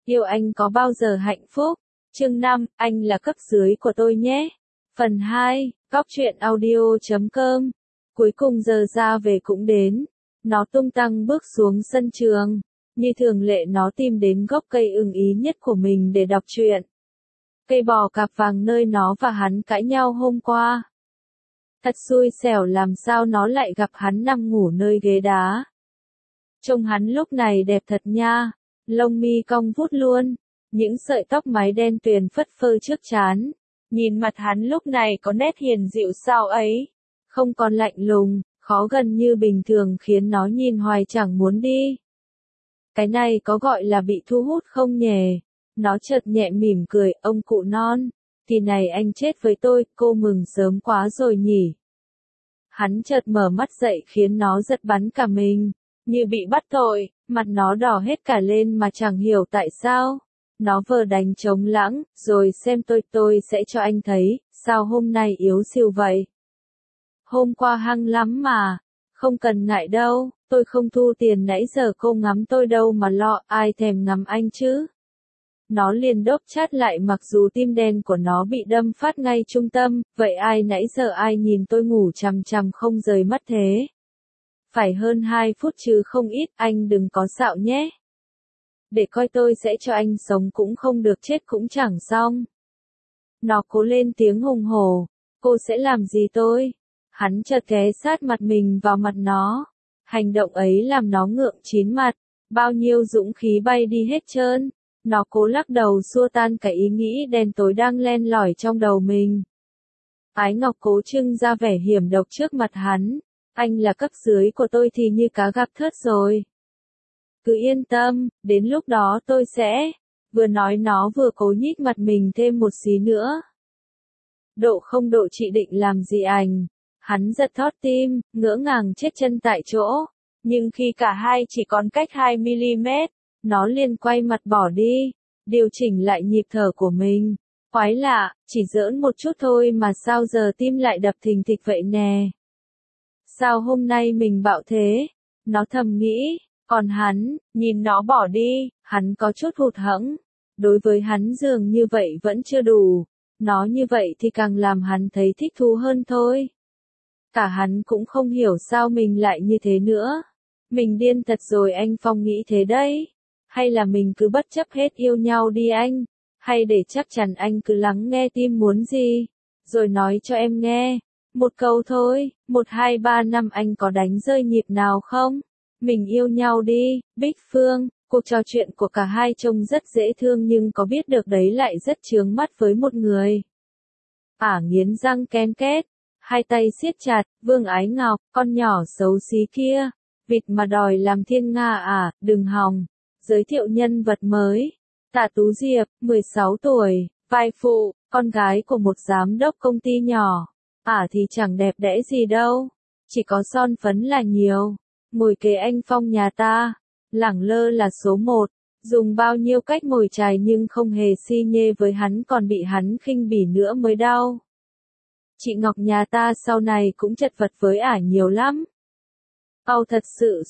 Yêu anh có bao giờ hạnh phúc? Chương 5, anh là cấp dưới của tôi nhé. Phần 2, Cóc truyện audio.com. Cuối cùng giờ ra về cũng đến. Nó tung tăng bước xuống sân trường. Như thường lệ nó tìm đến gốc cây ưng ý nhất của mình để đọc truyện. Cây bò cạp vàng nơi nó và hắn cãi nhau hôm qua. Thật xui xẻo làm sao nó lại gặp hắn nằm ngủ nơi ghế đá. Trông hắn lúc này đẹp thật nha, lông mi cong vút luôn, những sợi tóc mái đen tuyền phất phơ trước trán. Nhìn mặt hắn lúc này có nét hiền dịu sao ấy, không còn lạnh lùng, khó gần như bình thường khiến nó nhìn hoài chẳng muốn đi. Cái này có gọi là bị thu hút không nhỉ? Nó chợt nhẹ mỉm cười, ông cụ non, kỳ này anh chết với tôi, cô mừng sớm quá rồi nhỉ. Hắn chợt mở mắt dậy khiến nó giật bắn cả mình, như bị bắt tội, mặt nó đỏ hết cả lên mà chẳng hiểu tại sao. Nó vờ đánh trống lãng, rồi xem tôi sẽ cho anh thấy, sao hôm nay yếu xìu vậy. Hôm qua hăng lắm mà, không cần ngại đâu, tôi không thu tiền nãy giờ cô ngắm tôi đâu mà lo, ai thèm ngắm anh chứ. Nó liền đốp chát lại mặc dù tim đen của nó bị đâm phát ngay trung tâm, vậy ai nãy giờ ai nhìn tôi ngủ chằm chằm không rời mắt thế. Phải hơn 2 phút chứ không ít, anh đừng có xạo nhé. Để coi tôi sẽ cho anh sống cũng không được chết cũng chẳng xong. Nó cố lên tiếng hùng hổ, cô sẽ làm gì tôi? Hắn chợt ghé sát mặt mình vào mặt nó. Hành động ấy làm nó ngượng chín mặt, bao nhiêu dũng khí bay đi hết trơn. Nó cố lắc đầu xua tan cái ý nghĩ đen tối đang len lỏi trong đầu mình. Ái Ngọc cố trưng ra vẻ hiểm độc trước mặt hắn. Anh là cấp dưới của tôi thì như cá gặp thớt rồi. Cứ yên tâm, đến lúc đó tôi sẽ. Vừa nói nó vừa cố nhích mặt mình thêm một xí nữa. Độ không độ chị định làm gì anh? Hắn giật thót tim, ngỡ ngàng chết chân tại chỗ. Nhưng khi cả hai chỉ còn cách 2mm, nó liền quay mặt bỏ đi, điều chỉnh lại nhịp thở của mình. Quái lạ, chỉ giỡn một chút thôi mà sao giờ tim lại đập thình thịch vậy nè. Sao hôm nay mình bạo thế? Nó thầm nghĩ, còn hắn, nhìn nó bỏ đi, hắn có chút hụt hẫng. Đối với hắn dường như vậy vẫn chưa đủ, nó như vậy thì càng làm hắn thấy thích thú hơn thôi. Cả hắn cũng không hiểu sao mình lại như thế nữa. Mình điên thật rồi anh Phong nghĩ thế đấy. Hay là mình cứ bất chấp hết yêu nhau đi anh. Hay để chắc chắn anh cứ lắng nghe tim muốn gì. Rồi nói cho em nghe. Một câu thôi, 1, 2, 3 năm anh có đánh rơi nhịp nào không? Mình yêu nhau đi, Bích Phương. Cuộc trò chuyện của cả hai trông rất dễ thương nhưng có biết được đấy lại rất chướng mắt với một người. Nghiến răng ken két. Hai tay siết chặt, Vương Ái Ngọc, con nhỏ xấu xí kia. Vịt mà đòi làm thiên nga đừng hòng. Giới thiệu nhân vật mới. Tạ Tú Diệp, 16 tuổi, vai phụ, con gái của một giám đốc công ty nhỏ. Thì chẳng đẹp đẽ gì đâu. Chỉ có son phấn là nhiều. Ngồi kế anh Phong nhà ta. Lẳng lơ là số 1. Dùng bao nhiêu cách mồi chài nhưng không hề si nhê với hắn còn bị hắn khinh bỉ nữa mới đau. Chị Ngọc nhà ta sau này cũng chật vật với nhiều lắm. Thật sự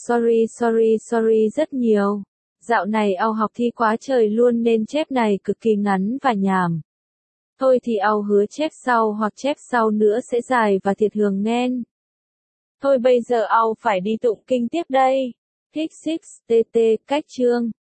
sorry rất nhiều. Dạo này học thi quá trời luôn nên chép này cực kỳ ngắn và nhàm. Thôi thì hứa chép sau hoặc chép sau nữa sẽ dài và thiệt hường nghen. Thôi bây giờ phải đi tụng kinh tiếp đây. Thích 6 TT cách chương.